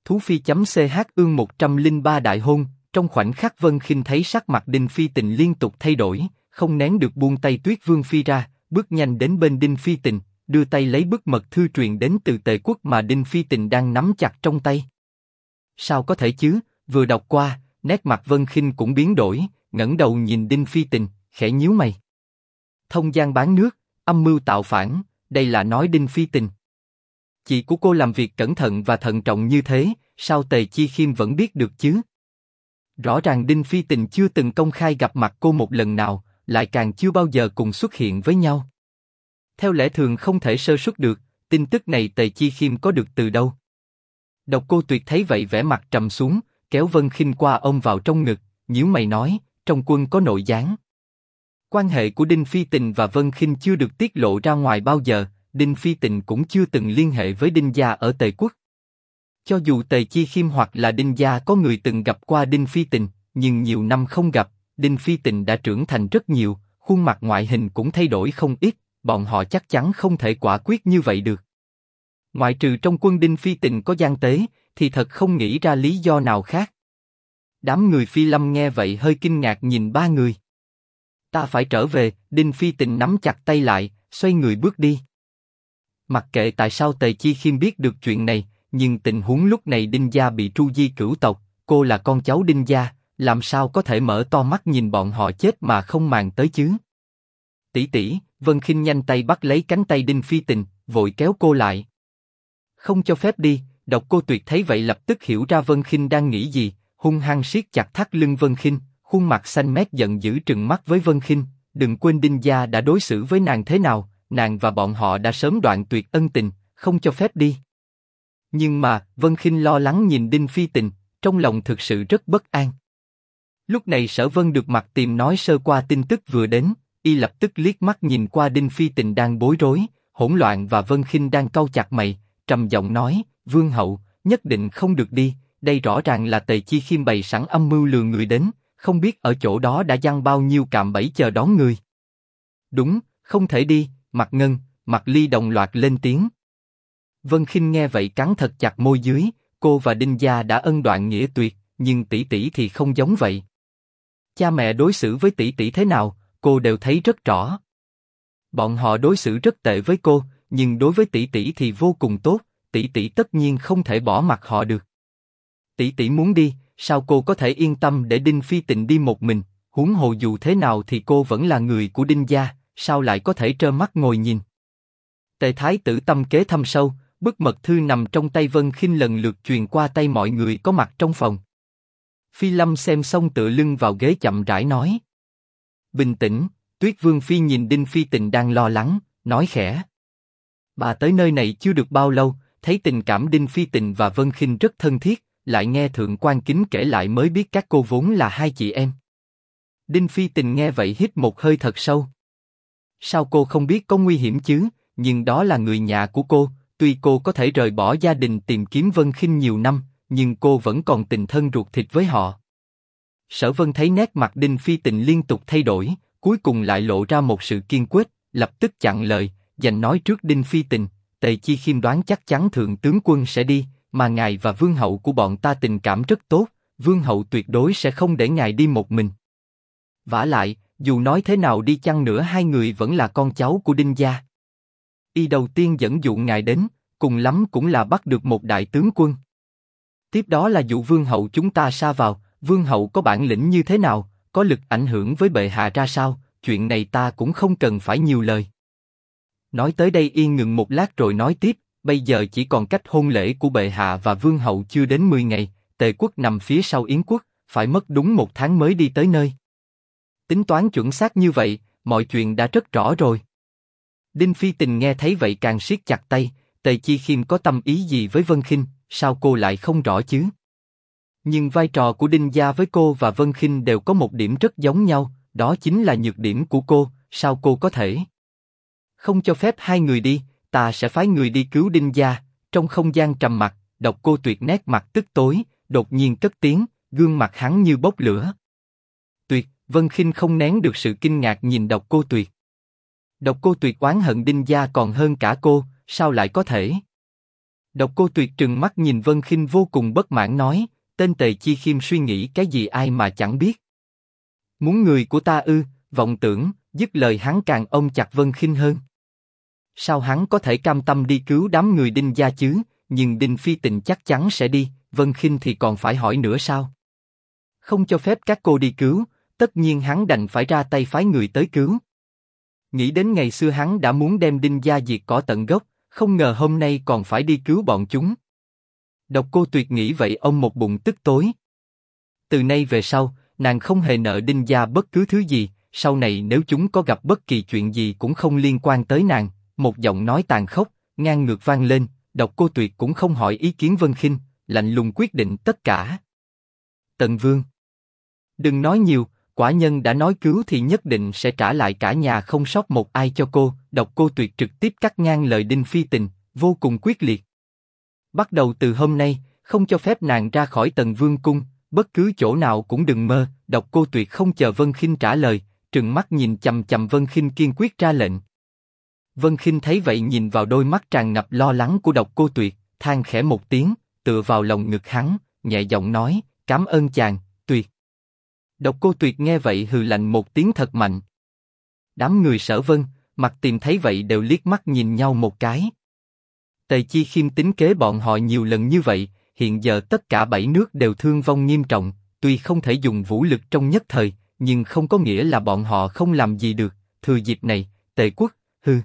Thú Phi.ch ương 103 đại hôn. Trong khoảnh khắc Vân Khinh thấy sắc mặt Đinh Phi Tình liên tục thay đổi, không nén được buông tay Tuyết Vương Phi ra, bước nhanh đến bên Đinh Phi Tình, đưa tay lấy bức mật thư truyền đến từ Tề Quốc mà Đinh Phi Tình đang nắm chặt trong tay. Sao có thể chứ? Vừa đọc qua, nét mặt Vân Khinh cũng biến đổi, ngẩng đầu nhìn Đinh Phi Tình, khẽ nhíu mày. Thông gian bán nước, âm mưu tạo phản, đây là nói Đinh Phi Tình. Chị của cô làm việc cẩn thận và thận trọng như thế, sao Tề Chi Khiêm vẫn biết được chứ? Rõ ràng Đinh Phi Tình chưa từng công khai gặp mặt cô một lần nào, lại càng chưa bao giờ cùng xuất hiện với nhau. Theo lẽ thường không thể sơ suất được, tin tức này Tề Chi Khiêm có được từ đâu? Độc Cô Tuyệt thấy vậy vẻ mặt trầm xuống, kéo Vân Khinh qua ôm vào trong ngực, nhíu mày nói, trong quân có nội gián. Quan hệ của Đinh Phi Tình và Vân Khinh chưa được tiết lộ ra ngoài bao giờ, Đinh Phi Tình cũng chưa từng liên hệ với Đinh gia ở Tề Quốc. Cho dù Tề Chi Khiêm hoặc là Đinh gia có người từng gặp qua Đinh Phi Tình, nhưng nhiều năm không gặp, Đinh Phi Tình đã trưởng thành rất nhiều, khuôn mặt ngoại hình cũng thay đổi không ít, bọn họ chắc chắn không thể quả quyết như vậy được. Ngoại trừ trong quân Đinh Phi Tình có gian tế, thì thật không nghĩ ra lý do nào khác. Đám người Phi Lâm nghe vậy hơi kinh ngạc nhìn ba người. Ta phải trở về, Đinh Phi Tình nắm chặt tay lại, xoay người bước đi. Mặc kệ tại sao Tề Chi Khiêm biết được chuyện này, nhưng tình huống lúc này Đinh gia bị tru di cửu tộc, cô là con cháu Đinh gia, làm sao có thể mở to mắt nhìn bọn họ chết mà không màng tới chứ? Tỷ tỷ, Vân Khinh nhanh tay bắt lấy cánh tay Đinh Phi Tình, vội kéo cô lại. Không cho phép đi. Độc Cô Tuyệt thấy vậy lập tức hiểu ra Vân Khinh đang nghĩ gì, hung hăng siết chặt thắt lưng Vân Khinh, khuôn mặt xanh mét giận dữ trừng mắt với Vân Khinh. Đừng quên Đinh gia đã đối xử với nàng thế nào, nàng và bọn họ đã sớm đoạn tuyệt ân tình, không cho phép đi. Nhưng mà Vân Khinh lo lắng nhìn Đinh Phi Tình, trong lòng thực sự rất bất an. Lúc này Sở Vân được Mặt Tìm nói sơ qua tin tức vừa đến, y lập tức liếc mắt nhìn qua Đinh Phi Tình đang bối rối, hỗn loạn và Vân Khinh đang cau chặt mày, trầm giọng nói: Vương hậu, nhất định không được đi. Đây rõ ràng là Tề Chi Khiêm bày sẵn âm mưu lừa người đến, không biết ở chỗ đó đã giăng bao nhiêu cạm bẫy chờ đón người. Đúng, không thể đi. Mặt Ngân, Mặt Ly đồng loạt lên tiếng. Vân Khinh nghe vậy cắn thật chặt môi dưới, cô và Đinh gia đã ân đoạn nghĩa tuyệt, nhưng tỷ tỷ thì không giống vậy. Cha mẹ đối xử với tỷ tỷ thế nào, cô đều thấy rất rõ. Bọn họ đối xử rất tệ với cô, nhưng đối với tỷ tỷ thì vô cùng tốt, tỷ tỷ tất nhiên không thể bỏ mặc họ được. Tỷ tỷ muốn đi, sao cô có thể yên tâm để Đinh Phi Tình đi một mình? Huống hồ dù thế nào thì cô vẫn là người của Đinh gia, sao lại có thể trơ mắt ngồi nhìn? Tề Thái tử tâm kế thâm sâu, bức mật thư nằm trong tay Vân Khinh lần lượt truyền qua tay mọi người có mặt trong phòng. Phi Lâm xem xong tựa lưng vào ghế chậm rãi nói: Bình tĩnh. Tuyết Vương Phi nhìn Đinh Phi Tình đang lo lắng, nói khẽ: Bà tới nơi này chưa được bao lâu, thấy tình cảm Đinh Phi Tình và Vân Khinh rất thân thiết, lại nghe Thượng quan Kính kể lại mới biết các cô vốn là hai chị em. Đinh Phi Tình nghe vậy hít một hơi thật sâu. Sao cô không biết có nguy hiểm chứ? Nhưng đó là người nhà của cô. Tuy cô có thể rời bỏ gia đình tìm kiếm Vân Khinh nhiều năm, nhưng cô vẫn còn tình thân ruột thịt với họ. Sở Vân thấy nét mặt Đinh Phi Tình liên tục thay đổi, cuối cùng lại lộ ra một sự kiên quyết, lập tức chặn lời, giành nói trước Đinh Phi Tình: Tề Chi Khiêm đoán chắc chắn thượng tướng quân sẽ đi, mà ngài và vương hậu của bọn ta tình cảm rất tốt, vương hậu tuyệt đối sẽ không để ngài đi một mình. Vả lại, dù nói thế nào đi chăng nữa hai người vẫn là con cháu của Đinh gia. Y đầu tiên dẫn dụ ngài đến, cùng lắm cũng là bắt được một đại tướng quân. Tiếp đó là dụ vương hậu chúng ta sa vào, vương hậu có bản lĩnh như thế nào, có lực ảnh hưởng với bệ hạ ra sao, chuyện này ta cũng không cần phải nhiều lời. Nói tới đây y ngừng một lát rồi nói tiếp: Bây giờ chỉ còn cách hôn lễ của bệ hạ và vương hậu chưa đến 10 ngày, Tề quốc nằm phía sau Yến quốc, phải mất đúng 1 tháng mới đi tới nơi. Tính toán chuẩn xác như vậy, mọi chuyện đã rất rõ rồi. Đinh Phi Tình nghe thấy vậy càng siết chặt tay. Tề Chi Khiêm có tâm ý gì với Vân Khinh, sao cô lại không rõ chứ? Nhưng vai trò của Đinh gia với cô và Vân Khinh đều có một điểm rất giống nhau, đó chính là nhược điểm của cô. Sao cô có thể không cho phép hai người đi? Ta sẽ phái người đi cứu Đinh gia. Trong không gian trầm mặc, Độc Cô Tuyệt nét mặt tức tối, đột nhiên cất tiếng, gương mặt hắn như bốc lửa. Tuyệt. Vân Khinh không nén được sự kinh ngạc nhìn Độc Cô Tuyệt. Độc Cô Tuyệt oán hận Đinh gia còn hơn cả cô, sao lại có thể? Độc Cô Tuyệt trừng mắt nhìn Vân Khinh vô cùng bất mãn nói, tên Tề Chi Khiêm suy nghĩ cái gì ai mà chẳng biết. Muốn người của ta ư, vọng tưởng, dứt lời hắn càng ôm chặt Vân Khinh hơn. Sao hắn có thể cam tâm đi cứu đám người Đinh gia chứ, nhưng Đinh Phi Tình chắc chắn sẽ đi, Vân Khinh thì còn phải hỏi nữa sao? Không cho phép các cô đi cứu, tất nhiên hắn đành phải ra tay phái người tới cứu. Nghĩ đến ngày xưa hắn đã muốn đem Đinh gia diệt cỏ tận gốc, không ngờ hôm nay còn phải đi cứu bọn chúng. Độc Cô Tuyệt nghĩ vậy ông một bụng tức tối. Từ nay về sau, nàng không hề nợ Đinh gia bất cứ thứ gì, sau này nếu chúng có gặp bất kỳ chuyện gì cũng không liên quan tới nàng. Một giọng nói tàn khốc, ngang ngược vang lên, Độc Cô Tuyệt cũng không hỏi ý kiến Vân Khinh, lạnh lùng quyết định tất cả. Tần Vương, đừng nói nhiều, quả nhân đã nói cứu thì nhất định sẽ trả lại cả nhà không sót một ai cho cô. Độc Cô Tuyệt trực tiếp cắt ngang lời Đinh Phi Tình, vô cùng quyết liệt. Bắt đầu từ hôm nay, không cho phép nàng ra khỏi Tần Vương cung, bất cứ chỗ nào cũng đừng mơ. Độc Cô Tuyệt không chờ Vân Khinh trả lời, trừng mắt nhìn chằm chằm Vân Khinh kiên quyết ra lệnh. Vân Khinh thấy vậy nhìn vào đôi mắt tràn ngập lo lắng của Độc Cô Tuyệt, than khẽ một tiếng, tựa vào lòng ngực hắn, nhẹ giọng nói, cảm ơn chàng, Tuyệt. Độc Cô Tuyệt nghe vậy hừ lạnh một tiếng thật mạnh. Đám người Sở Vân, Mặt Tìm thấy vậy đều liếc mắt nhìn nhau một cái. Tề Chi Khiêm tính kế bọn họ nhiều lần như vậy, hiện giờ tất cả 7 nước đều thương vong nghiêm trọng, tuy không thể dùng vũ lực trong nhất thời, nhưng không có nghĩa là bọn họ không làm gì được. Thừa dịp này, Tề quốc, hừ.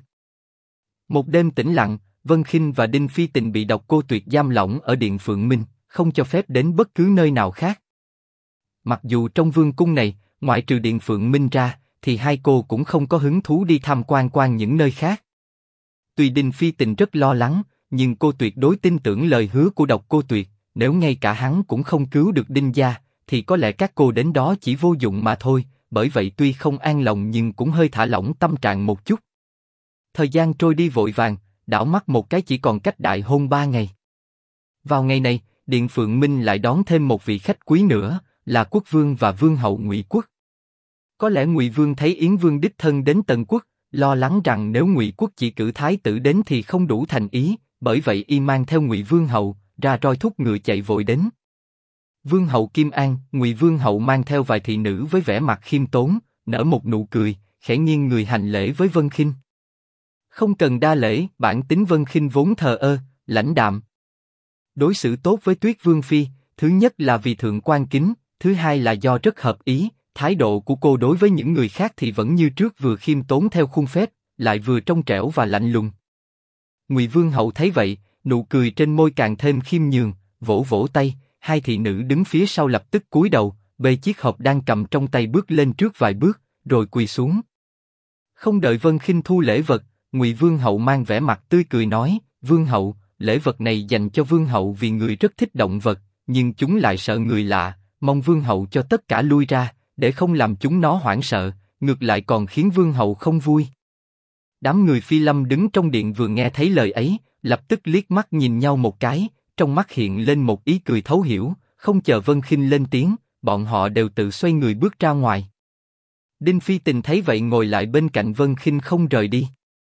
Một đêm tĩnh lặng, Vân Khinh và Đinh Phi Tình bị Độc Cô Tuyệt giam lỏng ở Điện Phượng Minh, không cho phép đến bất cứ nơi nào khác. Mặc dù trong vương cung này, ngoại trừ Điện Phượng Minh ra, thì hai cô cũng không có hứng thú đi tham quan những nơi khác. Tuy Đinh Phi Tình rất lo lắng, nhưng cô tuyệt đối tin tưởng lời hứa của Độc Cô Tuyệt, nếu ngay cả hắn cũng không cứu được Đinh gia, thì có lẽ các cô đến đó chỉ vô dụng mà thôi. Bởi vậy tuy không an lòng nhưng cũng hơi thả lỏng tâm trạng một chút. Thời gian trôi đi vội vàng, đảo mắt một cái chỉ còn cách đại hôn 3 ngày. Vào ngày này, Điện Phượng Minh lại đón thêm một vị khách quý nữa, là quốc vương và vương hậu Ngụy Quốc. Có lẽ Ngụy Vương thấy Yến Vương đích thân đến Tần Quốc, lo lắng rằng nếu Ngụy Quốc chỉ cử thái tử đến thì không đủ thành ý, bởi vậy y mang theo Ngụy Vương hậu ra roi thúc ngựa chạy vội đến. Vương hậu Kim An, Ngụy Vương hậu mang theo vài thị nữ với vẻ mặt khiêm tốn, nở một nụ cười, khẽ nghiêng người hành lễ với Vân Khinh. Không cần đa lễ, bản tính Vân Khinh vốn thờ ơ, lãnh đạm. Đối xử tốt với Tuyết Vương phi, thứ nhất là vì thượng quan kính, thứ hai là do rất hợp ý. Thái độ của cô đối với những người khác thì vẫn như trước, vừa khiêm tốn theo khuôn phép, lại vừa trong trẻo và lạnh lùng. Ngụy Vương hậu thấy vậy, nụ cười trên môi càng thêm khiêm nhường, vỗ vỗ tay, hai thị nữ đứng phía sau lập tức cúi đầu, bê chiếc hộp đang cầm trong tay bước lên trước vài bước, rồi quỳ xuống. Không đợi Vân Khinh thu lễ vật, Ngụy Vương hậu mang vẻ mặt tươi cười nói, Vương hậu, lễ vật này dành cho Vương hậu vì người rất thích động vật, nhưng chúng lại sợ người lạ, mong Vương hậu cho tất cả lui ra, để không làm chúng nó hoảng sợ, ngược lại còn khiến Vương hậu không vui. Đám người Phi Lâm đứng trong điện vừa nghe thấy lời ấy, lập tức liếc mắt nhìn nhau một cái, trong mắt hiện lên một ý cười thấu hiểu, không chờ Vân Khinh lên tiếng, bọn họ đều tự xoay người bước ra ngoài. Đinh Phi Tình thấy vậy ngồi lại bên cạnh Vân Khinh không rời đi.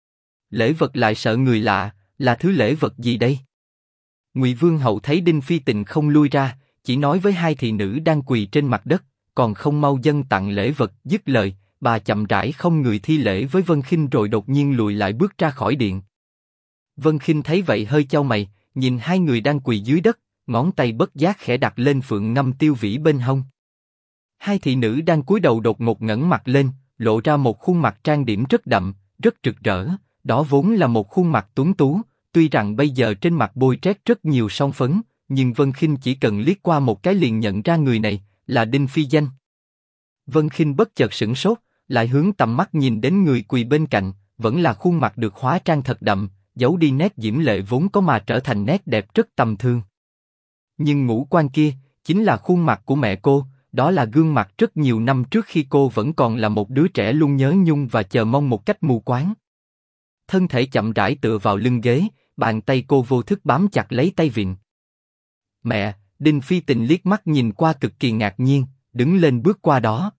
Lễ vật lại sợ người lạ, là thứ lễ vật gì đây? Ngụy Vương hậu thấy Đinh Phi Tình không lui ra, chỉ nói với hai thị nữ đang quỳ trên mặt đất, còn không mau dâng tặng lễ vật. Dứt lời, bà chậm rãi không người thi lễ với Vân Khinh rồi đột nhiên lùi lại bước ra khỏi điện. Vân Khinh thấy vậy hơi chau mày, nhìn hai người đang quỳ dưới đất, ngón tay bất giác khẽ đặt lên phượng ngâm tiêu vĩ bên hông. Hai thị nữ đang cúi đầu đột ngột ngẩng mặt lên, lộ ra một khuôn mặt trang điểm rất đậm, rất rực rỡ. Đó vốn là một khuôn mặt tuấn tú, tuy rằng bây giờ trên mặt bôi trét rất nhiều son phấn, nhưng Vân Khinh chỉ cần liếc qua một cái liền nhận ra người này là Đinh Phi Danh. Vân Khinh bất chợt sửng sốt, lại hướng tầm mắt nhìn đến người quỳ bên cạnh, vẫn là khuôn mặt được hóa trang thật đậm, giấu đi nét diễm lệ vốn có mà trở thành nét đẹp rất tầm thường. Nhưng ngũ quan kia chính là khuôn mặt của mẹ cô, đó là gương mặt rất nhiều năm trước khi cô vẫn còn là một đứa trẻ luôn nhớ nhung và chờ mong một cách mù quáng. Thân thể chậm rãi tựa vào lưng ghế, bàn tay cô vô thức bám chặt lấy tay vịn. Mẹ, Đinh Phi Tình liếc mắt nhìn qua cực kỳ ngạc nhiên, đứng lên bước qua đó.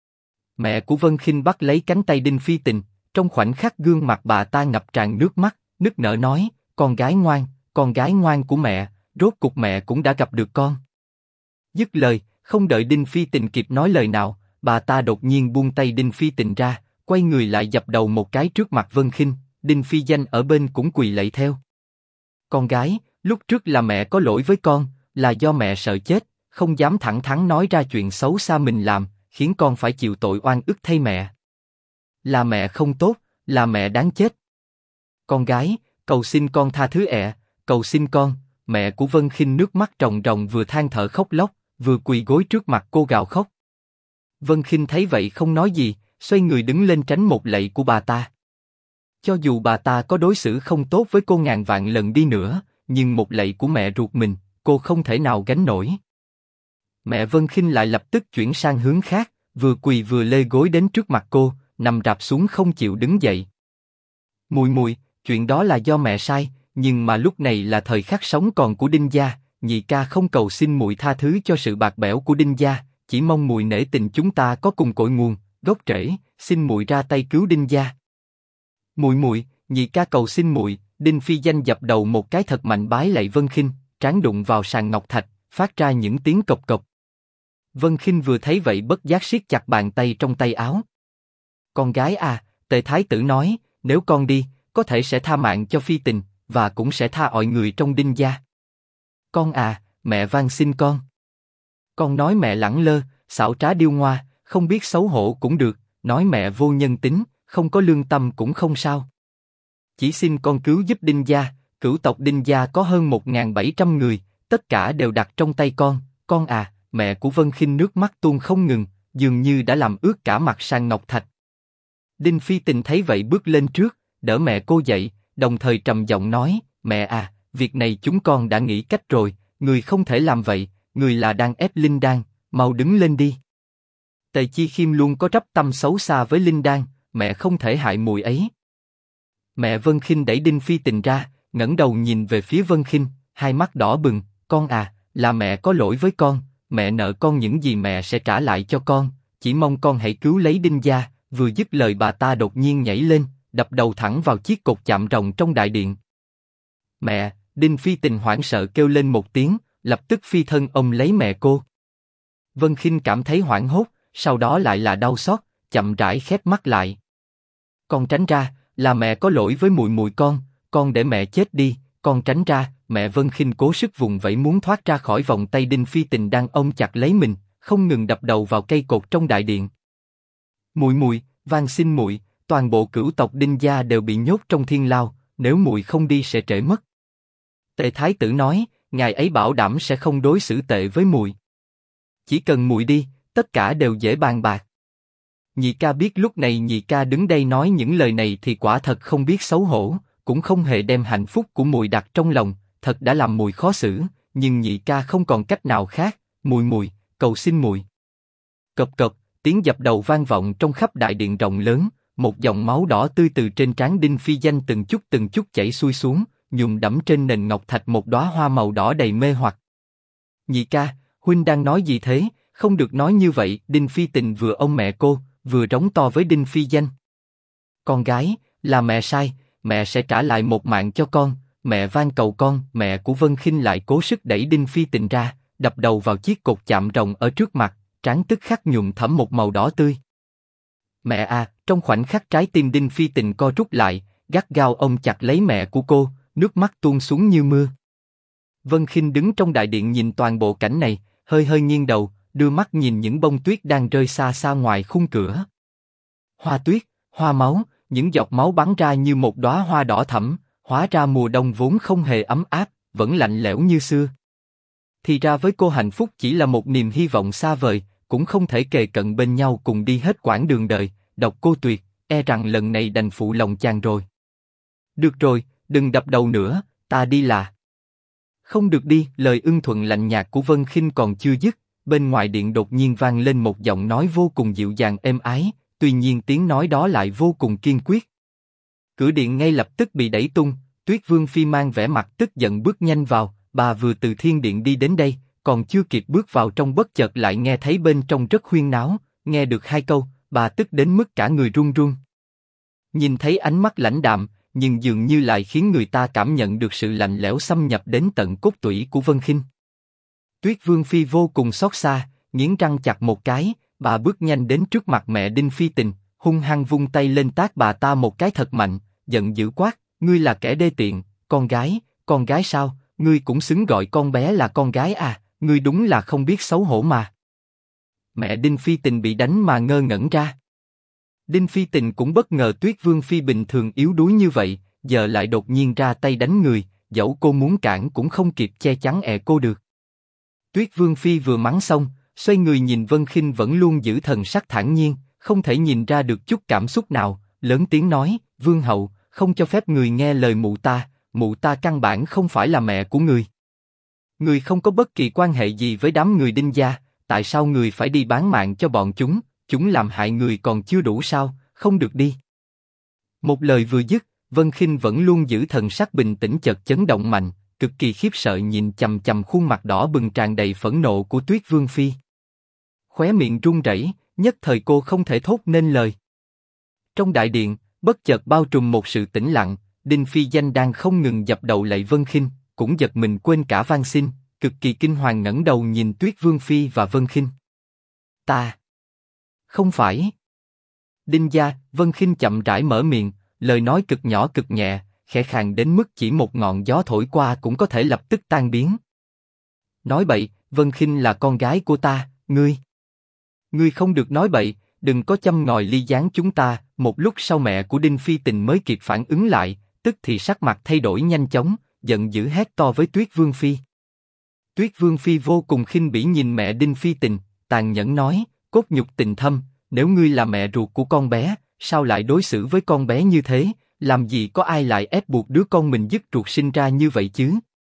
Mẹ của Vân Khinh bắt lấy cánh tay Đinh Phi Tình, trong khoảnh khắc gương mặt bà ta ngập tràn nước mắt, nức nở nói, con gái ngoan, con gái ngoan của mẹ, rốt cục mẹ cũng đã gặp được con. Dứt lời, không đợi Đinh Phi Tình kịp nói lời nào, bà ta đột nhiên buông tay Đinh Phi Tình ra, quay người lại dập đầu một cái trước mặt Vân Khinh. Đinh Phi Danh ở bên cũng quỳ lạy theo. Con gái, lúc trước là mẹ có lỗi với con, là do mẹ sợ chết, không dám thẳng thắn nói ra chuyện xấu xa mình làm, khiến con phải chịu tội oan ức thay mẹ. Là mẹ không tốt, là mẹ đáng chết. Con gái, cầu xin con tha thứ ẹ, cầu xin con. Mẹ của Vân Khinh nước mắt ròng ròng vừa than thở khóc lóc, vừa quỳ gối trước mặt cô gào khóc. Vân Khinh thấy vậy không nói gì, xoay người đứng lên tránh một lạy của bà ta. Cho dù bà ta có đối xử không tốt với cô ngàn vạn lần đi nữa, nhưng một lạy của mẹ ruột mình, cô không thể nào gánh nổi. Mẹ Vân Khinh lại lập tức chuyển sang hướng khác, vừa quỳ vừa lê gối đến trước mặt cô, nằm rạp xuống không chịu đứng dậy. Mùi mùi, chuyện đó là do mẹ sai, nhưng mà lúc này là thời khắc sống còn của Đinh gia, nhị ca không cầu xin mùi tha thứ cho sự bạc bẽo của Đinh gia, chỉ mong mùi nể tình chúng ta có cùng cội nguồn, gốc rễ, xin mùi ra tay cứu Đinh gia. Mùi mùi, nhị ca cầu xin mùi. Đinh Phi Danh dập đầu một cái thật mạnh bái lạy Vân Khinh, trán đụng vào sàn ngọc thạch, phát ra những tiếng cộc cộc. Vân Khinh vừa thấy vậy bất giác siết chặt bàn tay trong tay áo. Con gái à, Tề Thái tử nói, nếu con đi, có thể sẽ tha mạng cho Phi Tình, và cũng sẽ tha mọi người trong Đinh gia. Con à, mẹ van xin con. Con nói mẹ lẳng lơ, xảo trá điêu ngoa, không biết xấu hổ cũng được, nói mẹ vô nhân tính, không có lương tâm cũng không sao. Chỉ xin con cứu giúp Đinh gia, cửu tộc Đinh gia có hơn 1.700 người, tất cả đều đặt trong tay con à. Mẹ của Vân Khinh nước mắt tuôn không ngừng, dường như đã làm ướt cả mặt sàn ngọc thạch. Đinh Phi Tình thấy vậy bước lên trước, đỡ mẹ cô dậy, đồng thời trầm giọng nói, mẹ à, việc này chúng con đã nghĩ cách rồi, người không thể làm vậy, người là đang ép Linh Đan, mau đứng lên đi. Tề Chi Khiêm luôn có trắp tâm xấu xa với Linh Đan, mẹ không thể hại mùi ấy. Mẹ Vân Khinh đẩy Đinh Phi Tình ra, ngẩng đầu nhìn về phía Vân Khinh, hai mắt đỏ bừng, con à, là mẹ có lỗi với con, mẹ nợ con những gì mẹ sẽ trả lại cho con, chỉ mong con hãy cứu lấy Đinh gia. Vừa dứt lời bà ta đột nhiên nhảy lên, đập đầu thẳng vào chiếc cột chạm rồng trong đại điện. Mẹ! Đinh Phi Tình hoảng sợ kêu lên một tiếng, lập tức phi thân ôm lấy mẹ cô. Vân Khinh cảm thấy hoảng hốt, sau đó lại là đau xót, chậm rãi khép mắt lại. Con tránh ra, là mẹ có lỗi với mùi mùi con để mẹ chết đi, con tránh ra. Mẹ Vân Khinh cố sức vùng vẫy muốn thoát ra khỏi vòng tay Đinh Phi Tình đang ôm chặt lấy mình, không ngừng đập đầu vào cây cột trong đại điện. Mùi mùi, van xin mùi, toàn bộ cửu tộc Đinh gia đều bị nhốt trong thiên lao, nếu mùi không đi sẽ trễ mất. Tề Thái tử nói, ngài ấy bảo đảm sẽ không đối xử tệ với mùi. Chỉ cần mùi đi, tất cả đều dễ bàn bạc. Nhị ca biết lúc này nhị ca đứng đây nói những lời này thì quả thật không biết xấu hổ, cũng không hề đem hạnh phúc của mùi đặt trong lòng, thật đã làm mùi khó xử, nhưng nhị ca không còn cách nào khác. Mùi mùi, cầu xin mùi. Cộp cộp, tiếng dập đầu vang vọng trong khắp đại điện rộng lớn, một dòng máu đỏ tươi từ trên trán Đinh Phi Danh từng chút chảy xuôi xuống, nhuộm đẫm trên nền ngọc thạch một đóa hoa màu đỏ đầy mê hoặc. Nhị ca, huynh đang nói gì thế? Không được nói như vậy. Đinh Phi Tình vừa ôm mẹ cô, vừa rống to với Đinh Phi Danh. Con gái, là mẹ sai, mẹ sẽ trả lại một mạng cho con. Mẹ van cầu con. Mẹ của Vân Khinh lại cố sức đẩy Đinh Phi Tình ra, đập đầu vào chiếc cột chạm rồng ở trước mặt, trán tức khắc nhuộm thẫm một màu đỏ tươi. Mẹ à! Trong khoảnh khắc trái tim Đinh Phi Tình co rút lại, gắt gao ôm chặt lấy mẹ của cô, nước mắt tuôn xuống như mưa. Vân Khinh đứng trong đại điện nhìn toàn bộ cảnh này, hơi hơi nghiêng đầu, đưa mắt nhìn những bông tuyết đang rơi xa xa ngoài khung cửa. Hoa tuyết, hoa máu, những giọt máu bắn ra như một đóa hoa đỏ thẫm, hóa ra mùa đông vốn không hề ấm áp, vẫn lạnh lẽo như xưa. Thì ra với cô hạnh phúc chỉ là một niềm hy vọng xa vời, cũng không thể kề cận bên nhau cùng đi hết quãng đường đời. Độc Cô Tuyệt, e rằng lần này đành phụ lòng chàng rồi. Được rồi, đừng đập đầu nữa, ta đi là. Không được đi. Lời ưng thuận lạnh nhạt của Vân Khinh còn chưa dứt, bên ngoài điện đột nhiên vang lên một giọng nói vô cùng dịu dàng êm ái, tuy nhiên tiếng nói đó lại vô cùng kiên quyết. Cửa điện ngay lập tức bị đẩy tung, Tuyết Vương Phi mang vẻ mặt tức giận bước nhanh vào. Bà vừa từ thiên điện đi đến đây, còn chưa kịp bước vào trong bất chợt lại nghe thấy bên trong rất huyên náo, nghe được hai câu, bà tức đến mức cả người run run. Nhìn thấy ánh mắt lãnh đạm, nhưng dường như lại khiến người ta cảm nhận được sự lạnh lẽo xâm nhập đến tận cốt tủy của Vân Khinh. Tuyết Vương Phi vô cùng xót xa, nghiến răng chặt một cái, bà bước nhanh đến trước mặt mẹ Đinh Phi Tình, hung hăng vung tay lên tát bà ta một cái thật mạnh, giận dữ quát: ngươi là kẻ đê tiện, con gái sao, ngươi cũng xứng gọi con bé là con gái à, ngươi đúng là không biết xấu hổ mà. Mẹ Đinh Phi Tình bị đánh mà ngơ ngẩn ra. Đinh Phi Tình cũng bất ngờ Tuyết Vương Phi bình thường yếu đuối như vậy, giờ lại đột nhiên ra tay đánh người, dẫu cô muốn cản cũng không kịp che chắn cô được. Tuyết Vương Phi vừa mắng xong, xoay người nhìn Vân Khinh vẫn luôn giữ thần sắc thản nhiên, không thể nhìn ra được chút cảm xúc nào, lớn tiếng nói: Vương hậu, không cho phép người nghe lời mụ ta căn bản không phải là mẹ của người. Người không có bất kỳ quan hệ gì với đám người Đinh gia, tại sao người phải đi bán mạng cho bọn chúng làm hại người còn chưa đủ sao, không được đi. Một lời vừa dứt, Vân Khinh vẫn luôn giữ thần sắc bình tĩnh chợt chấn động mạnh, cực kỳ khiếp sợ nhìn chằm chằm khuôn mặt đỏ bừng tràn đầy phẫn nộ của Tuyết Vương Phi. Khóe miệng run rẩy, nhất thời cô không thể thốt nên lời. Trong đại điện, bất chợt bao trùm một sự tĩnh lặng, Đinh Phi Danh đang không ngừng dập đầu lạy Vân Khinh, cũng giật mình quên cả van xin, cực kỳ kinh hoàng ngẩng đầu nhìn Tuyết Vương Phi và Vân Khinh. Ta không phải. Đinh gia, Vân Khinh chậm rãi mở miệng, lời nói cực nhỏ cực nhẹ, khẽ khàng đến mức chỉ một ngọn gió thổi qua cũng có thể lập tức tan biến. Nói bậy, Vân Khinh là con gái của ta, ngươi không được nói bậy, đừng có châm ngòi ly gián chúng ta. Một lúc sau mẹ của Đinh Phi Tình mới kịp phản ứng lại, tức thì sắc mặt thay đổi nhanh chóng, giận dữ hét to với Tuyết Vương Phi. Tuyết Vương Phi vô cùng khinh bỉ nhìn mẹ Đinh Phi Tình, tàn nhẫn nói: cốt nhục tình thâm, nếu ngươi là mẹ ruột của con bé, sao lại đối xử với con bé như thế? Làm gì có ai lại ép buộc đứa con mình dứt ruột sinh ra như vậy chứ?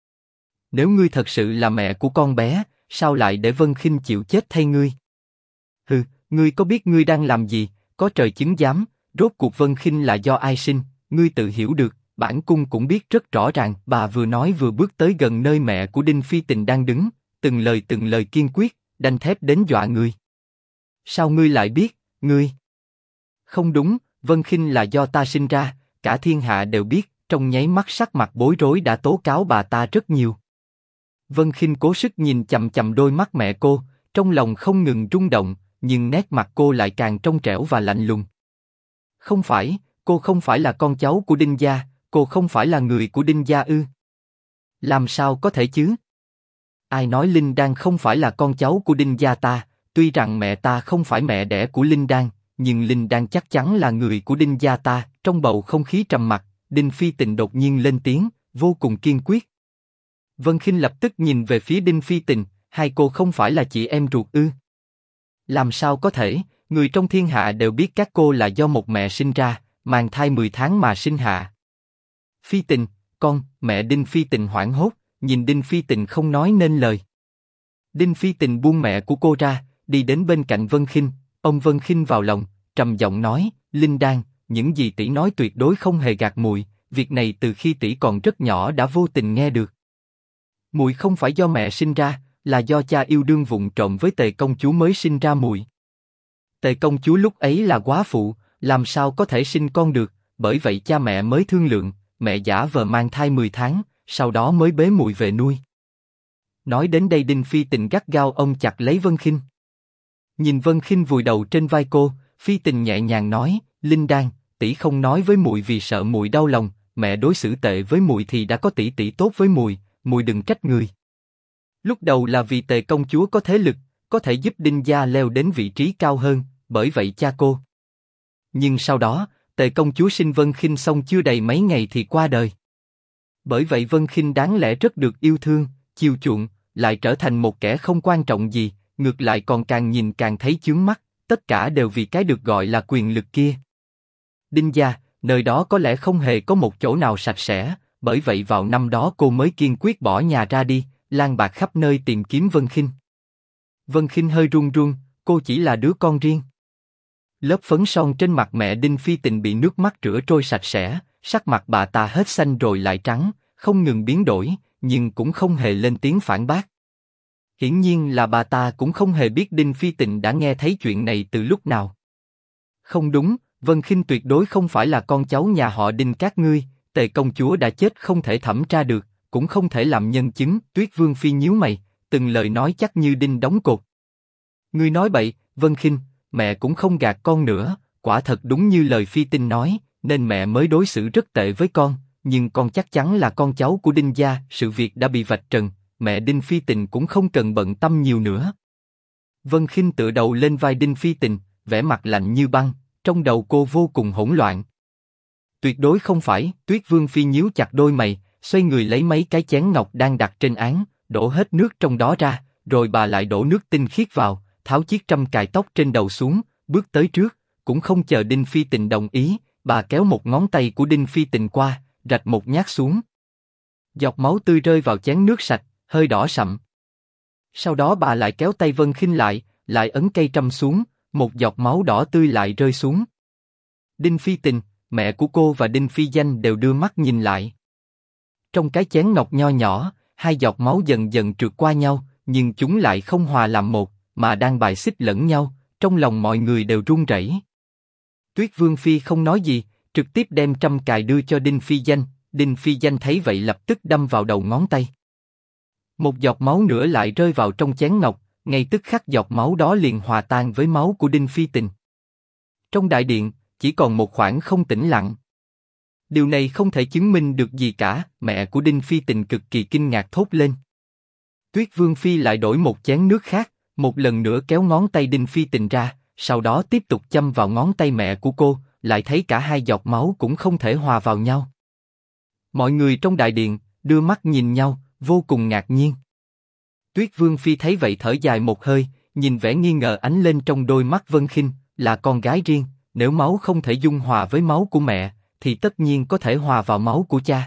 Nếu ngươi thật sự là mẹ của con bé, sao lại để Vân Khinh chịu chết thay ngươi? Hừ, ngươi có biết ngươi đang làm gì? Có trời chứng giám, rốt cuộc Vân Khinh là do ai sinh? Ngươi tự hiểu được, bản cung cũng biết rất rõ ràng. Bà vừa nói vừa bước tới gần nơi mẹ của Đinh Phi Tình đang đứng, từng lời kiên quyết, đanh thép đến dọa người. Sao ngươi lại biết? Ngươi không đúng, Vân Khinh là do ta sinh ra, cả thiên hạ đều biết. Trong nháy mắt sắc mặt bối rối đã tố cáo bà ta rất nhiều. Vân Khinh cố sức nhìn chằm chằm đôi mắt mẹ cô, trong lòng không ngừng rung động, nhưng nét mặt cô lại càng trong trẻo và lạnh lùng. Không phải, cô không phải là con cháu của Đinh gia, cô không phải là người của Đinh gia ư? Làm sao có thể chứ? Ai nói Linh Đan không phải là con cháu của Đinh gia ta? Tuy rằng mẹ ta không phải mẹ đẻ của Linh Đan, nhưng Linh Đan chắc chắn là người của Đinh gia ta. Trong bầu không khí trầm mặc, Đinh Phi Tình đột nhiên lên tiếng, vô cùng kiên quyết. Vân Khinh lập tức nhìn về phía Đinh Phi Tình, hai cô không phải là chị em ruột ư? Làm sao có thể? Người trong thiên hạ đều biết các cô là do một mẹ sinh ra, mang thai 10 tháng mà sinh hạ. Phi Tình, mẹ Đinh Phi Tình hoảng hốt, nhìn Đinh Phi Tình không nói nên lời. Đinh Phi Tình buông mẹ của cô ra, đi đến bên cạnh Vân Khinh, ôm Vân Khinh vào lòng, trầm giọng nói: Linh Đan, những gì tỷ nói tuyệt đối không hề gạt muội, việc này từ khi tỷ còn rất nhỏ đã vô tình nghe được. Muội không phải do mẹ sinh ra, là do cha yêu đương vụng trộm với Tề công chúa mới sinh ra muội. Tề công chúa lúc ấy là góa phụ, làm sao có thể sinh con được, bởi vậy cha mẹ mới thương lượng, mẹ giả vờ mang thai 10 tháng, sau đó mới bế muội về nuôi. Nói đến đây Đinh Phi Tình gắt gao ôm chặt lấy Vân Khinh. Nhìn Vân Khinh vùi đầu trên vai cô, Phi Tình nhẹ nhàng nói: Linh Đan, tỷ không nói với muội vì sợ muội đau lòng, mẹ đối xử tệ với muội thì đã có tỷ tốt với muội, muội đừng trách người. Lúc đầu là vì Tề công chúa có thế lực, có thể giúp Đinh gia leo đến vị trí cao hơn, bởi vậy cha cô. Nhưng sau đó, Tề công chúa sinh Vân Khinh xong chưa đầy mấy ngày thì qua đời. Bởi vậy Vân Khinh đáng lẽ rất được yêu thương, chiều chuộng, lại trở thành một kẻ không quan trọng gì, ngược lại còn càng nhìn càng thấy chướng mắt, tất cả đều vì cái được gọi là quyền lực kia. Đinh gia, nơi đó có lẽ không hề có một chỗ nào sạch sẽ, bởi vậy vào năm đó cô mới kiên quyết bỏ nhà ra đi, lang bạc khắp nơi tìm kiếm Vân Khinh. Vân Khinh hơi run run, cô chỉ là đứa con riêng. Lớp phấn son trên mặt mẹ Đinh Phi Tình bị nước mắt rửa trôi sạch sẽ, sắc mặt bà ta hết xanh rồi lại trắng, không ngừng biến đổi, nhưng cũng không hề lên tiếng phản bác. Hiển nhiên là bà ta cũng không hề biết Đinh Phi Tình đã nghe thấy chuyện này từ lúc nào. Không đúng, Vân Khinh tuyệt đối không phải là con cháu nhà họ Đinh các ngươi, Tề công chúa đã chết không thể thẩm tra được, cũng không thể làm nhân chứng. Tuyết Vương phi nhíu mày, từng lời nói chắc như đinh đóng cột. Ngươi nói bậy, Vân Khinh, mẹ cũng không gạt con nữa, quả thật đúng như lời phi tinh nói, nên mẹ mới đối xử rất tệ với con, nhưng con chắc chắn là con cháu của Đinh gia, sự việc đã bị vạch trần, mẹ Đinh Phi Tình cũng không cần bận tâm nhiều nữa. Vân Khinh tựa đầu lên vai Đinh Phi Tình, vẻ mặt lạnh như băng, trong đầu cô vô cùng hỗn loạn. Tuyệt đối không phải. Tuyết Vương phi nhíu chặt đôi mày, xoay người lấy mấy cái chén ngọc đang đặt trên án, đổ hết nước trong đó ra, rồi bà lại đổ nước tinh khiết vào, tháo chiếc trâm cài tóc trên đầu xuống, bước tới trước, cũng không chờ Đinh Phi Tình đồng ý, bà kéo một ngón tay của Đinh Phi Tình qua, rạch một nhát xuống. Giọt máu tươi rơi vào chén nước sạch, hơi đỏ sậm. Sau đó bà lại kéo tay Vân Khinh lại ấn cây trâm xuống, một giọt máu đỏ tươi lại rơi xuống. Đinh Phi Tình, mẹ của cô và Đinh Phi Danh đều đưa mắt nhìn lại. Trong cái chén ngọc nho nhỏ, hai giọt máu dần dần trượt qua nhau, nhưng chúng lại không hòa làm một, mà đang bài xích lẫn nhau, trong lòng mọi người đều run rẩy. Tuyết Vương phi không nói gì, trực tiếp đem trâm cài đưa cho Đinh Phi Danh. Đinh Phi Danh thấy vậy lập tức đâm vào đầu ngón tay. Một giọt máu nữa lại rơi vào trong chén ngọc, ngay tức khắc giọt máu đó liền hòa tan với máu của Đinh Phi Tình. Trong đại điện, chỉ còn một khoảng không tĩnh lặng. Điều này không thể chứng minh được gì cả, mẹ của Đinh Phi Tình cực kỳ kinh ngạc thốt lên. Tuyết Vương phi lại đổi một chén nước khác, một lần nữa kéo ngón tay Đinh Phi Tình ra, sau đó tiếp tục châm vào ngón tay mẹ của cô, lại thấy cả hai giọt máu cũng không thể hòa vào nhau. Mọi người trong đại điện đưa mắt nhìn nhau, vô cùng ngạc nhiên. Tuyết Vương phi thấy vậy thở dài một hơi, nhìn vẻ nghi ngờ ánh lên trong đôi mắt Vân Khinh, là con gái riêng, nếu máu không thể dung hòa với máu của mẹ, thì tất nhiên có thể hòa vào máu của cha.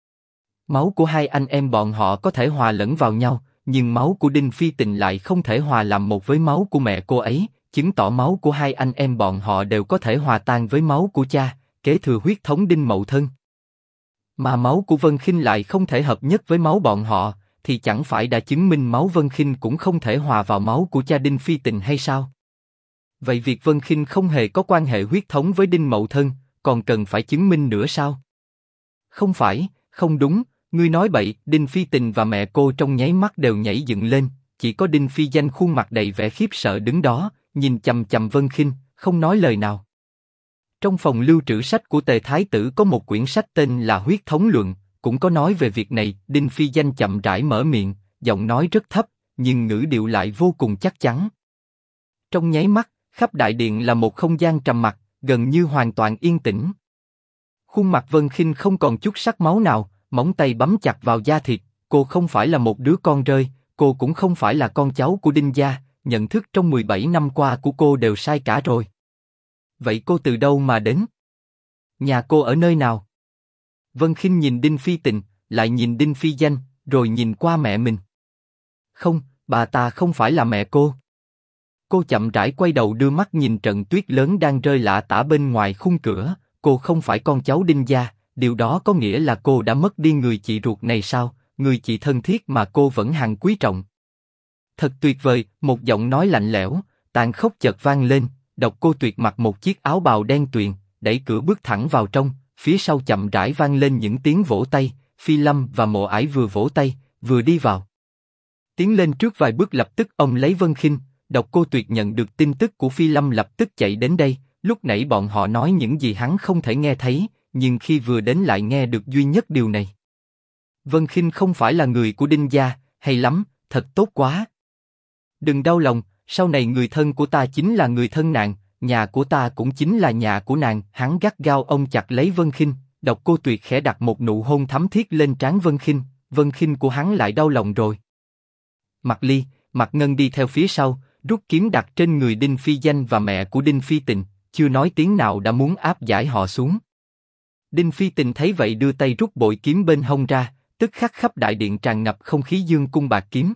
Máu của hai anh em bọn họ có thể hòa lẫn vào nhau, nhưng máu của Đinh Phi Tình lại không thể hòa làm một với máu của mẹ cô ấy, chứng tỏ máu của hai anh em bọn họ đều có thể hòa tan với máu của cha, kế thừa huyết thống Đinh Mậu Thân. Mà máu của Vân Khinh lại không thể hợp nhất với máu bọn họ, thì chẳng phải đã chứng minh máu Vân Khinh cũng không thể hòa vào máu của cha Đinh Phi Tình hay sao? Vậy việc Vân Khinh không hề có quan hệ huyết thống với Đinh Mậu Thân, còn cần phải chứng minh nữa sao? Không phải, không đúng, ngươi nói bậy. Đinh Phi Tình và mẹ cô trong nháy mắt đều nhảy dựng lên, chỉ có Đinh Phi Danh khuôn mặt đầy vẻ khiếp sợ đứng đó, nhìn chằm chằm Vân Khinh, không nói lời nào. Trong phòng lưu trữ sách của Tề Thái Tử có một quyển sách tên là Huyết Thống Luận, cũng có nói về việc này. Đinh Phi Danh chậm rãi mở miệng, giọng nói rất thấp, nhưng ngữ điệu lại vô cùng chắc chắn. Trong nháy mắt, khắp đại điện là một không gian trầm mặc, gần như hoàn toàn yên tĩnh. Khuôn mặt Vân Khinh không còn chút sắc máu nào, móng tay bấm chặt vào da thịt. Cô không phải là một đứa con rơi, cô cũng không phải là con cháu của Đinh gia. Nhận thức trong 17 năm qua của cô đều sai cả rồi. Vậy cô từ đâu mà đến? Nhà cô ở nơi nào? Vân Khinh nhìn Đinh Phi Tình, lại nhìn Đinh Phi Danh, rồi nhìn qua mẹ mình. Không, bà ta không phải là mẹ cô. Cô chậm rãi quay đầu đưa mắt nhìn trận tuyết lớn đang rơi lả tả bên ngoài khung cửa. Cô không phải con cháu Đinh gia, điều đó có nghĩa là cô đã mất đi người chị ruột này sao? Người chị thân thiết mà cô vẫn hằng quý trọng. Thật tuyệt vời, một giọng nói lạnh lẽo, tàn khốc chợt vang lên. Độc Cô Tuyệt mặc một chiếc áo bào đen tuyền, đẩy cửa bước thẳng vào trong. Phía sau chậm rãi vang lên những tiếng vỗ tay. Phi Lâm và Mộ Ải vừa vỗ tay, vừa đi vào. Tiến lên trước vài bước lập tức ôm lấy Vân Khinh. Độc Cô Tuyệt nhận được tin tức của Phi Lâm lập tức chạy đến đây. Lúc nãy bọn họ nói những gì hắn không thể nghe thấy, nhưng khi vừa đến lại nghe được duy nhất điều này. Vân Khinh không phải là người của Đinh gia, hay lắm, thật tốt quá. Đừng đau lòng, sau này người thân của ta chính là người thân nàng, nhà của ta cũng chính là nhà của nàng. Hắn gắt gao ôm chặt lấy Vân Khinh. Độc Cô Tuyệt khẽ đặt một nụ hôn thắm thiết lên trán Vân Khinh. Vân Khinh của hắn lại đau lòng rồi. Mạc Ly, Mạc Ngân đi theo phía sau, rút kiếm đặt trên người Đinh Phi Danh và mẹ của Đinh Phi Tình, chưa nói tiếng nào đã muốn áp giải họ xuống. Đinh Phi Tình thấy vậy đưa tay rút bội kiếm bên hông ra, tức khắc khắp đại điện tràn ngập không khí dương cung bạc kiếm.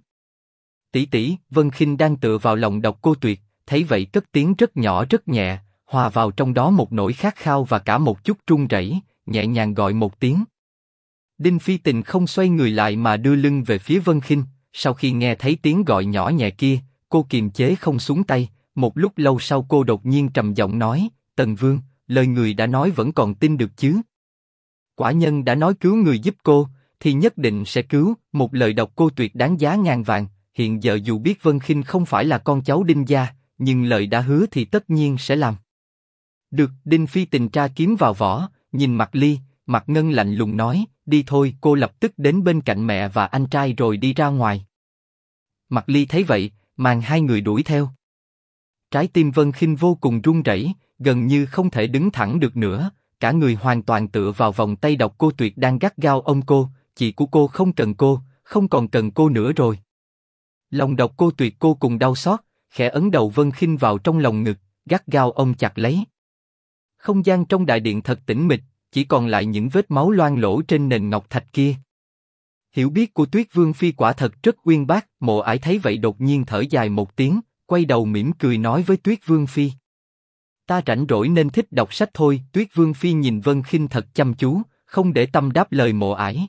Tỷ tỷ, Vân Khinh đang tựa vào lòng Độc Cô Tuyệt, thấy vậy cất tiếng rất nhỏ rất nhẹ, hòa vào trong đó một nỗi khát khao và cả một chút run rẩy, nhẹ nhàng gọi một tiếng. Đinh Phi Tình không xoay người lại mà đưa lưng về phía Vân Khinh. Sau khi nghe thấy tiếng gọi nhỏ nhẹ kia, cô kiềm chế không xuống tay. Một lúc lâu sau cô đột nhiên trầm giọng nói: Tần Vương, lời người đã nói vẫn còn tin được chứ? Quả nhân đã nói cứu người giúp cô, thì nhất định sẽ cứu, một lời độc cô Tuyệt đáng giá ngàn vàng. Hiện giờ dù biết Vân Khinh không phải là con cháu Đinh gia, nhưng lời đã hứa thì tất nhiên sẽ làm. Được, Đinh Phi Tình tra kiếm vào vỏ, nhìn Mạc Ly, Mạc Ngân lạnh lùng nói, đi thôi. Cô lập tức đến bên cạnh mẹ và anh trai rồi đi ra ngoài. Mạc Ly thấy vậy, màn hai người đuổi theo. Trái tim Vân Khinh vô cùng run rẩy, gần như không thể đứng thẳng được nữa, cả người hoàn toàn tựa vào vòng tay độc cô Tuyệt đang gắt gao ôm cô. Chị của cô không cần cô, không còn cần cô nữa rồi. Lòng độc cô Tuyệt cô cùng đau xót, khẽ ấn đầu Vân Khinh vào trong lòng ngực, gắt gao ôm chặt lấy. Không gian trong đại điện thật tĩnh mịch, chỉ còn lại những vết máu loang lổ trên nền ngọc thạch kia. Hiểu biết của Tuyết Vương Phi quả thật rất uyên bác. Mộ Ải thấy vậy đột nhiên thở dài một tiếng, quay đầu mỉm cười nói với Tuyết Vương Phi: ta rảnh rỗi nên thích đọc sách thôi. Tuyết Vương Phi nhìn Vân Khinh thật chăm chú, không để tâm đáp lời Mộ Ải.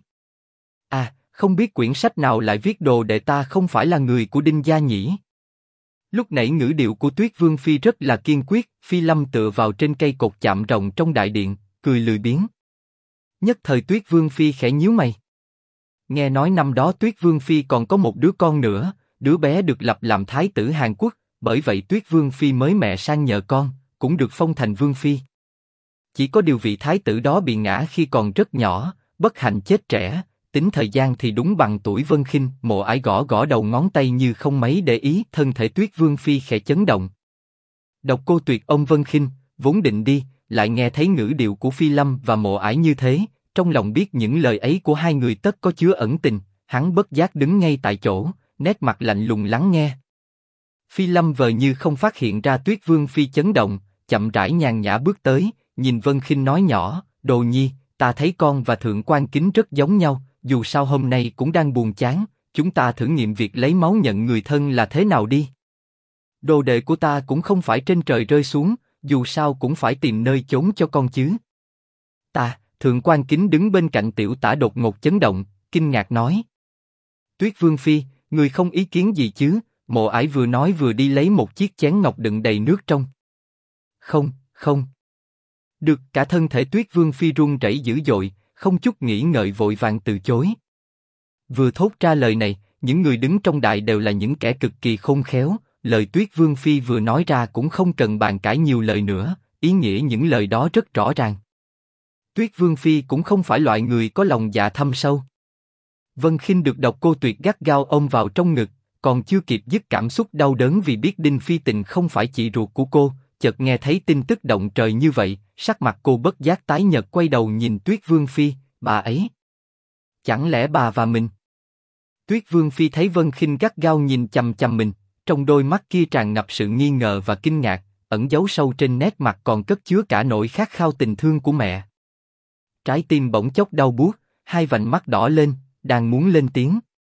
À, không biết quyển sách nào lại viết đồ đệ ta không phải là người của Đinh gia nhỉ? Lúc nãy ngữ điệu của Tuyết Vương Phi rất là kiên quyết. Phi Lâm tựa vào trên cây cột chạm rồng trong đại điện, cười lười biếng. Nhất thời Tuyết Vương Phi khẽ nhíu mày. Nghe nói năm đó Tuyết Vương Phi còn có một đứa con nữa, đứa bé được lập làm thái tử Hàn Quốc, bởi vậy Tuyết Vương Phi mới mẹ sang nhờ con, cũng được phong thành Vương Phi. Chỉ có điều vị thái tử đó bị ngã khi còn rất nhỏ, bất hạnh chết trẻ, tính thời gian thì đúng bằng tuổi Vân Khinh. Mộ Ải gõ gõ đầu ngón tay như không mấy để ý. Thân thể Tuyết Vương Phi khẽ chấn động. Độc cô Tuyệt ôm Vân Khinh, vốn định đi, lại nghe thấy ngữ điệu của Phi Lâm và Mộ Ải như thế, trong lòng biết những lời ấy của hai người tất có chứa ẩn tình, hắn bất giác đứng ngay tại chỗ, nét mặt lạnh lùng lắng nghe. Phi Lâm vờ như không phát hiện ra Tuyết Vương Phi chấn động, chậm rãi nhàn nhã bước tới, nhìn Vân Khinh nói nhỏ: Đồ Nhi, ta thấy con và Thượng Quan Kính rất giống nhau, dù sao hôm nay cũng đang buồn chán, chúng ta thử nghiệm việc lấy máu nhận người thân là thế nào đi. Đồ đệ của ta cũng không phải trên trời rơi xuống, dù sao cũng phải tìm nơi chốn cho con chứ. Thượng Quan Kính đứng bên cạnh Tiểu Tả đột ngột chấn động, kinh ngạc nói: Tuyết Vương Phi, người không ý kiến gì chứ? Mộ Ải vừa nói vừa đi lấy một chiếc chén ngọc đựng đầy nước trong. Không, không. Được, cả thân thể Tuyết Vương Phi run rẩy dữ dội, không chút nghĩ ngợi vội vàng từ chối. Vừa thốt ra lời này, những người đứng trong đại đều là những kẻ cực kỳ khôn khéo, lời Tuyết Vương Phi vừa nói ra cũng không cần bàn cãi nhiều lời nữa, ý nghĩa những lời đó rất rõ ràng. Tuyết Vương Phi cũng không phải loại người có lòng dạ thâm sâu. Vân Khinh được độc cô Tuyệt gắt gao ôm vào trong ngực, còn chưa kịp dứt cảm xúc đau đớn vì biết Đinh Phi Tình không phải chị ruột của cô, chợt nghe thấy tin tức động trời như vậy, sắc mặt cô bất giác tái nhợt, quay đầu nhìn Tuyết Vương Phi: bà ấy, chẳng lẽ bà và mình? Tuyết Vương Phi thấy Vân Khinh gắt gao nhìn chằm chằm mình, trong đôi mắt kia tràn ngập sự nghi ngờ và kinh ngạc, ẩn giấu sâu trên nét mặt còn cất chứa cả nỗi khát khao tình thương của mẹ. Trái tim bỗng chốc đau buốt, hai vành mắt đỏ lên, đang muốn lên tiếng.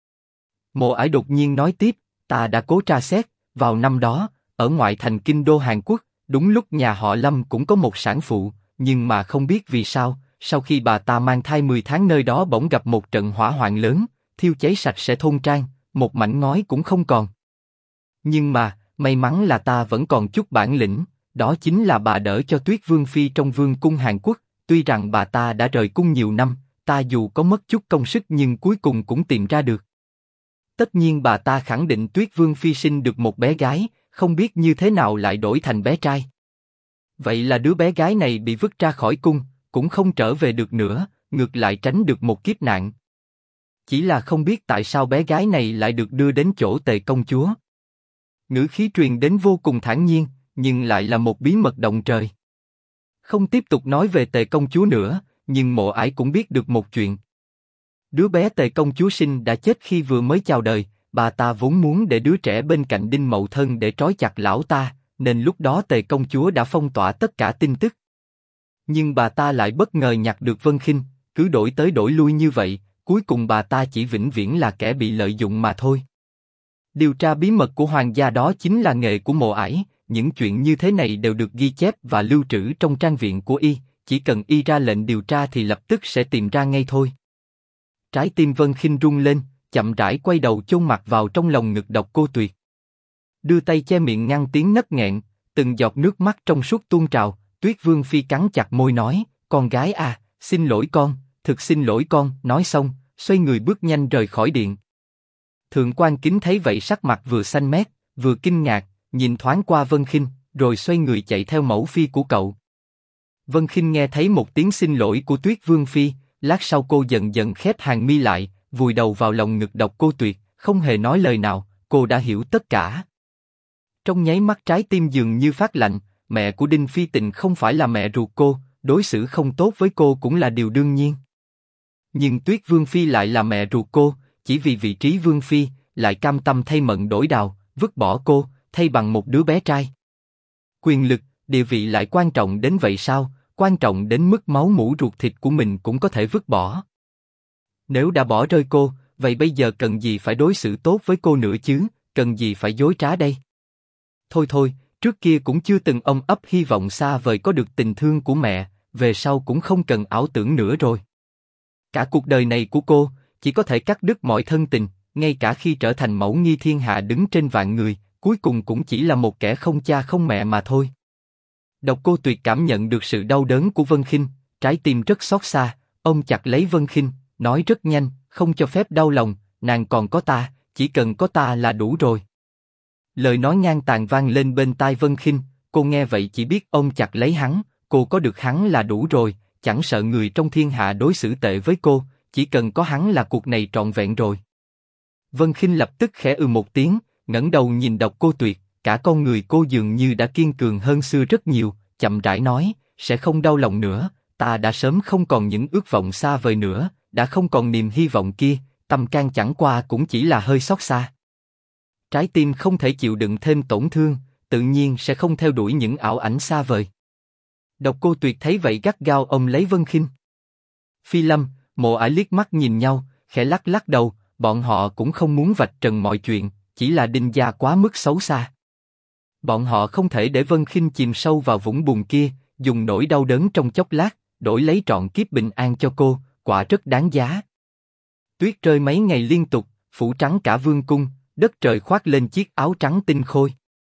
Mộ Ải đột nhiên nói tiếp: ta đã cố tra xét, vào năm đó, ở ngoại thành kinh đô Hàn Quốc, đúng lúc nhà họ Lâm cũng có một sản phụ, nhưng mà không biết vì sao, sau khi bà ta mang thai 10 tháng nơi đó bỗng gặp một trận hỏa hoạn lớn, thiêu cháy sạch sẽ thôn trang, một mảnh ngói cũng không còn. Nhưng mà, may mắn là ta vẫn còn chút bản lĩnh, đó chính là bà đỡ cho Tuyết Vương Phi trong vương cung Hàn Quốc. Tuy rằng bà ta đã rời cung nhiều năm, ta dù có mất chút công sức nhưng cuối cùng cũng tìm ra được. Tất nhiên bà ta khẳng định Tuyết Vương Phi sinh được một bé gái, không biết như thế nào lại đổi thành bé trai. Vậy là đứa bé gái này bị vứt ra khỏi cung, cũng không trở về được nữa, ngược lại tránh được một kiếp nạn. Chỉ là không biết tại sao bé gái này lại được đưa đến chỗ Tề công chúa. Ngữ khí truyền đến vô cùng thản nhiên, nhưng lại là một bí mật động trời. Không tiếp tục nói về Tề công chúa nữa, nhưng Mộ Ải cũng biết được một chuyện. Đứa bé Tề công chúa sinh đã chết khi vừa mới chào đời, bà ta vốn muốn để đứa trẻ bên cạnh Đinh Mậu Thân để trói chặt lão ta, nên lúc đó Tề công chúa đã phong tỏa tất cả tin tức. Nhưng bà ta lại bất ngờ nhặt được Vân Khinh, cứ đổi tới đổi lui như vậy, cuối cùng bà ta chỉ vĩnh viễn là kẻ bị lợi dụng mà thôi. Điều tra bí mật của hoàng gia đó chính là nghề của Mộ Ải, những chuyện như thế này đều được ghi chép và lưu trữ trong trang viện của y, chỉ cần y ra lệnh điều tra thì lập tức sẽ tìm ra ngay thôi. Trái tim Vân Khinh rung lên, chậm rãi quay đầu chôn mặt vào trong lòng ngực độc cô Tuyệt. Đưa tay che miệng ngăn tiếng nấc nghẹn, từng giọt nước mắt trong suốt tuôn trào. Tuyết Vương Phi cắn chặt môi nói, con gái à, xin lỗi con, thực xin lỗi con. Nói xong, xoay người bước nhanh rời khỏi điện. Thượng quan Kính thấy vậy sắc mặt vừa xanh mét, vừa kinh ngạc, nhìn thoáng qua Vân Khinh, rồi xoay người chạy theo mẫu phi của cậu. Vân Khinh nghe thấy một tiếng xin lỗi của Tuyết Vương Phi, lát sau cô dần dần khép hàng mi lại, vùi đầu vào lòng ngực Độc Cô Tuyệt, không hề nói lời nào, cô đã hiểu tất cả. Trong nháy mắt trái tim dường như phát lạnh, mẹ của Đinh Phi Tịnh không phải là mẹ ruột cô, đối xử không tốt với cô cũng là điều đương nhiên. Nhưng Tuyết Vương Phi lại là mẹ ruột cô, chỉ vì vị trí Vương Phi, lại cam tâm thay mận đổi đào, vứt bỏ cô, thay bằng một đứa bé trai. Quyền lực, địa vị lại quan trọng đến vậy sao? Quan trọng đến mức máu mủ ruột thịt của mình cũng có thể vứt bỏ. Nếu đã bỏ rơi cô, vậy bây giờ cần gì phải đối xử tốt với cô nữa chứ? Cần gì phải dối trá đây? Thôi thôi, trước kia cũng chưa từng ôm ấp hy vọng xa vời có được tình thương của mẹ, về sau cũng không cần ảo tưởng nữa rồi. Cả cuộc đời này của cô, chỉ có thể cắt đứt mọi thân tình, ngay cả khi trở thành mẫu nghi thiên hạ đứng trên vạn người, cuối cùng cũng chỉ là một kẻ không cha không mẹ mà thôi. Độc Cô Tuyệt cảm nhận được sự đau đớn của Vân Khinh, trái tim rất xót xa, ôm chặt lấy Vân Khinh, nói rất nhanh, không cho phép đau lòng, nàng còn có ta, chỉ cần có ta là đủ rồi. Lời nói ngang tàn vang lên bên tai Vân Khinh, cô nghe vậy chỉ biết ôm chặt lấy hắn, cô có được hắn là đủ rồi, chẳng sợ người trong thiên hạ đối xử tệ với cô, chỉ cần có hắn là cuộc này trọn vẹn rồi. Vân Khinh lập tức khẽ một tiếng, ngẩng đầu nhìn Độc Cô Tuyệt, cả con người cô dường như đã kiên cường hơn xưa rất nhiều, chậm rãi nói, sẽ không đau lòng nữa, ta đã sớm không còn những ước vọng xa vời nữa, đã không còn niềm hy vọng kia, tâm can chẳng qua cũng chỉ là hơi xót xa. Trái tim không thể chịu đựng thêm tổn thương, tự nhiên sẽ không theo đuổi những ảo ảnh xa vời. Độc Cô Tuyệt thấy vậy gắt gao ôm lấy Vân Khinh. Phi Lâm, Mộ Ải liếc mắt nhìn nhau, khẽ lắc lắc đầu, bọn họ cũng không muốn vạch trần mọi chuyện, chỉ là Đinh gia quá mức xấu xa. Bọn họ không thể để Vân Khinh chìm sâu vào vũng bùn kia, dùng nỗi đau đớn trong chốc lát, đổi lấy trọn kiếp bình an cho cô, quả rất đáng giá. Tuyết rơi mấy ngày liên tục, phủ trắng cả vương cung, đất trời khoác lên chiếc áo trắng tinh khôi.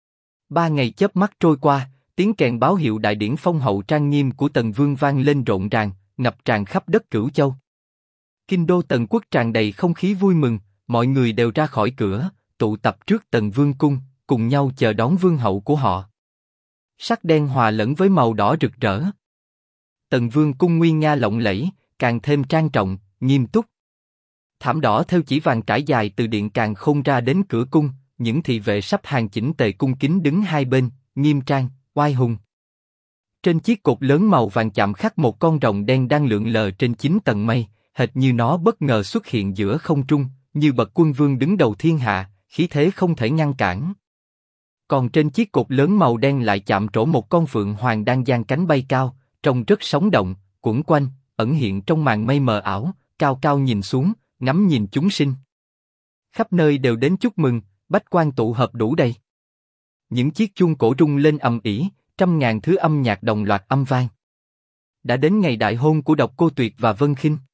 3 ngày chớp mắt trôi qua, tiếng kèn báo hiệu đại điển phong hậu trang nghiêm của Tần Vương vang lên rộn ràng, ngập tràn khắp đất Cửu Châu. Kinh đô Tần Quốc tràn đầy không khí vui mừng, mọi người đều ra khỏi cửa, tụ tập trước Tần Vương cung, cùng nhau chờ đón vương hậu của họ. Sắc đen hòa lẫn với màu đỏ rực rỡ. Tần Vương cung nguy nga lộng lẫy, càng thêm trang trọng, nghiêm túc. Thảm đỏ theo chỉ vàng trải dài từ điện Càn Khôn ra đến cửa cung, những thị vệ sắp hàng chỉnh tề cung kính đứng hai bên, nghiêm trang, oai hùng. Trên chiếc cột lớn màu vàng chạm khắc một con rồng đen đang lượn lờ trên 9 tầng mây, hệt như nó bất ngờ xuất hiện giữa không trung, như bậc quân vương đứng đầu thiên hạ, khí thế không thể ngăn cản. Còn trên chiếc cột lớn màu đen lại chạm trổ một con phượng hoàng đang giang cánh bay cao, trông rất sống động, quẩn quanh, ẩn hiện trong màn mây mờ ảo, cao cao nhìn xuống, ngắm nhìn chúng sinh. Khắp nơi đều đến chúc mừng, bách quan tụ hợp đủ đầy. Những chiếc chuông cổ rung lên ầm ĩ, trăm ngàn thứ âm nhạc đồng loạt âm vang. Đã đến ngày đại hôn của Độc Cô Tuyệt và Vân Khinh.